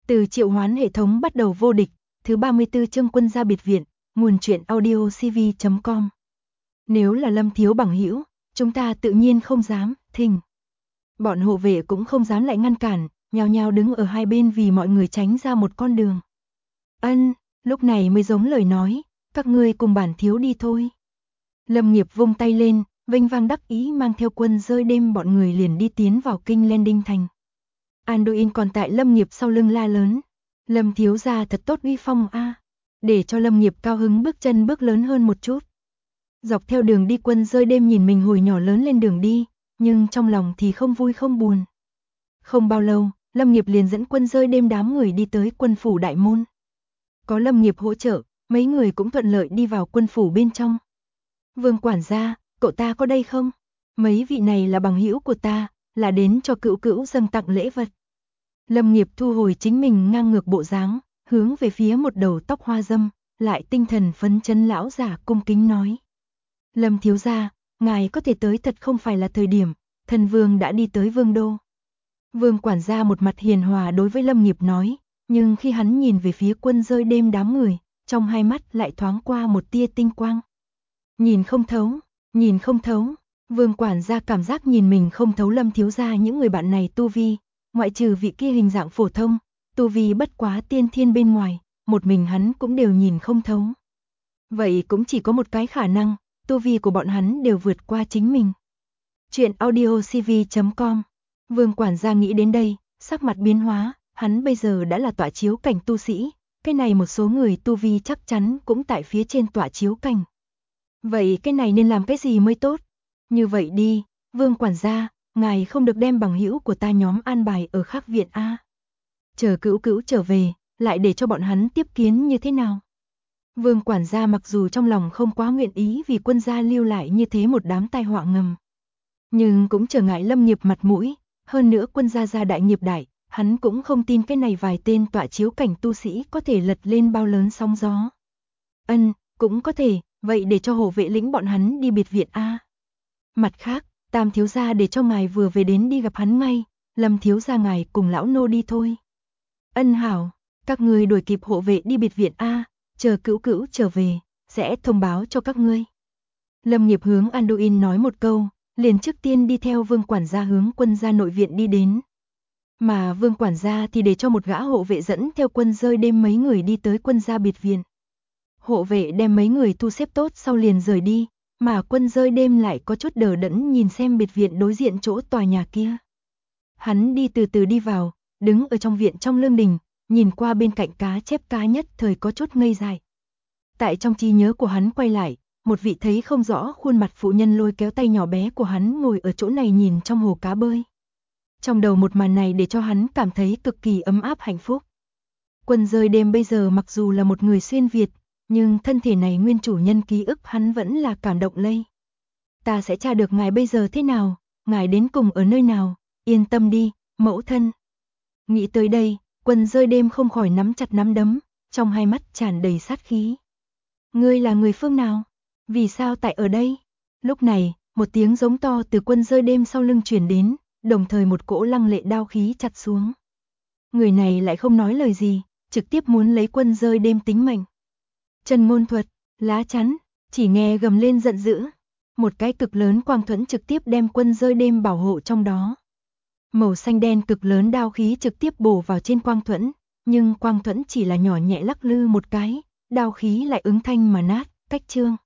Từ triệu hoán hệ thống bắt đầu vô địch, thứ 34 chương quân gia biệt viện, nguồn truyện audio cv.com. Nếu là Lâm thiếu bằng hữu, chúng ta tự nhiên không dám, thình. Bọn hộ vệ cũng không dám lại ngăn cản, nhao nhao đứng ở hai bên vì mọi người tránh ra một con đường. Ân, lúc này mới giống lời nói, các ngươi cùng bản thiếu đi thôi. Lâm Nghiệp vung tay lên, vênh vang đắc ý mang theo quân rơi đêm bọn người liền đi tiến vào kinh Landing thành. Anduin còn tại Lâm Nghiệp sau lưng la lớn. Lâm thiếu gia thật tốt uy phong a, để cho Lâm Nghiệp cao hứng bước chân bước lớn hơn một chút. Dọc theo đường đi quân rơi đêm nhìn mình hồi nhỏ lớn lên đường đi, nhưng trong lòng thì không vui không buồn. Không bao lâu, Lâm Nghiệp liền dẫn quân rơi đêm đám người đi tới quân phủ đại môn. Có Lâm Nghiệp hỗ trợ, mấy người cũng thuận lợi đi vào quân phủ bên trong. Vương quản gia, cậu ta có đây không? Mấy vị này là bằng hữu của ta, là đến cho cữu cữu dâng tặng lễ vật. Lâm Nghiệp thu hồi chính mình ngang ngược bộ dáng, hướng về phía một đầu tóc hoa dâm, lại tinh thần phấn chấn lão giả cung kính nói. Lâm thiếu gia, ngài có thể tới thật không phải là thời điểm, thần vương đã đi tới vương đô. Vương quản gia một mặt hiền hòa đối với Lâm Nghiệp nói, nhưng khi hắn nhìn về phía quân rơi đêm đám người, trong hai mắt lại thoáng qua một tia tinh quang. Nhìn không thấu, Vương quản gia cảm giác nhìn mình không thấu Lâm thiếu gia những người bạn này tu vi, ngoại trừ vị kia hình dạng phổ thông, tu vi bất quá tiên thiên bên ngoài, một mình hắn cũng đều nhìn không thấu. Vậy cũng chỉ có một cái khả năng, tu vi của bọn hắn đều vượt qua chính mình. Chuyện audio cv.com. Vương quản gia nghĩ đến đây, sắc mặt biến hóa, hắn bây giờ đã là tọa chiếu cảnh tu sĩ, cái này một số người tu vi chắc chắn cũng tại phía trên tọa chiếu cảnh. Vậy cái này nên làm cái gì mới tốt? Như vậy đi, Vương quản gia, ngài không được đem bằng hữu của ta nhóm an bài ở khác viện a. Chờ cữu cữu trở về, lại để cho bọn hắn tiếp kiến như thế nào? Vương quản gia mặc dù trong lòng không quá nguyện ý vì quân gia lưu lại như thế một đám tai họa ngầm, nhưng cũng trở ngại Lâm Nghiệp mặt mũi, hơn nữa quân gia gia đại nghiệp đại, hắn cũng không tin cái này vài tên tọa chiếu cảnh tu sĩ có thể lật lên bao lớn sóng gió. Cũng có thể, vậy để cho hộ vệ lĩnh bọn hắn đi biệt viện a. Mặt khác, Tam thiếu gia để cho ngài vừa về đến đi gặp hắn ngay, Lâm thiếu gia ngài cùng lão nô đi thôi. Hảo, các ngươi đuổi kịp hộ vệ đi biệt viện a, chờ cữu cữu trở về, sẽ thông báo cho các ngươi. Lâm Nghiệp hướng Anduin nói một câu, liền trước tiên đi theo Vương quản gia hướng quân gia nội viện đi đến. Mà Vương quản gia thì để cho một gã hộ vệ dẫn theo quân rơi đêm mấy người đi tới quân gia biệt viện. Hộ vệ đem mấy người thu xếp tốt sau liền rời đi, mà quân rơi đêm lại có chút đờ đẫn nhìn xem biệt viện đối diện chỗ tòa nhà kia. Hắn đi từ từ đi vào, đứng ở trong viện trong lương đình, nhìn qua bên cạnh cá chép cá nhất thời có chút ngây dại. Tại trong trí nhớ của hắn quay lại, một vị thấy không rõ khuôn mặt phụ nhân lôi kéo tay nhỏ bé của hắn ngồi ở chỗ này nhìn trong hồ cá bơi. Trong đầu một màn này để cho hắn cảm thấy cực kỳ ấm áp hạnh phúc. Quân rơi đêm bây giờ mặc dù là một người xuyên Việt, nhưng thân thể này nguyên chủ nhân ký ức hắn vẫn là cảm động lây. Ta sẽ tra được ngài bây giờ thế nào, ngài đến cùng ở nơi nào, yên tâm đi, mẫu thân. Nghĩ tới đây, quân rơi đêm không khỏi nắm chặt nắm đấm, trong hai mắt tràn đầy sát khí. Ngươi là người phương nào? Vì sao tại ở đây? Lúc này, một tiếng giống to từ quân rơi đêm sau lưng truyền đến, đồng thời một cỗ lăng lệ đao khí chặt xuống. Người này lại không nói lời gì, trực tiếp muốn lấy quân rơi đêm tính mệnh. Trần ngôn thuật, lá chắn, chỉ nghe gầm lên giận dữ. Một cái cực lớn quang thuẫn trực tiếp đem quân rơi đêm bảo hộ trong đó. Màu xanh đen cực lớn đao khí trực tiếp bổ vào trên quang thuẫn, nhưng quang thuẫn chỉ là nhỏ nhẹ lắc lư một cái, đao khí lại ứng thanh mà nát, cách chương.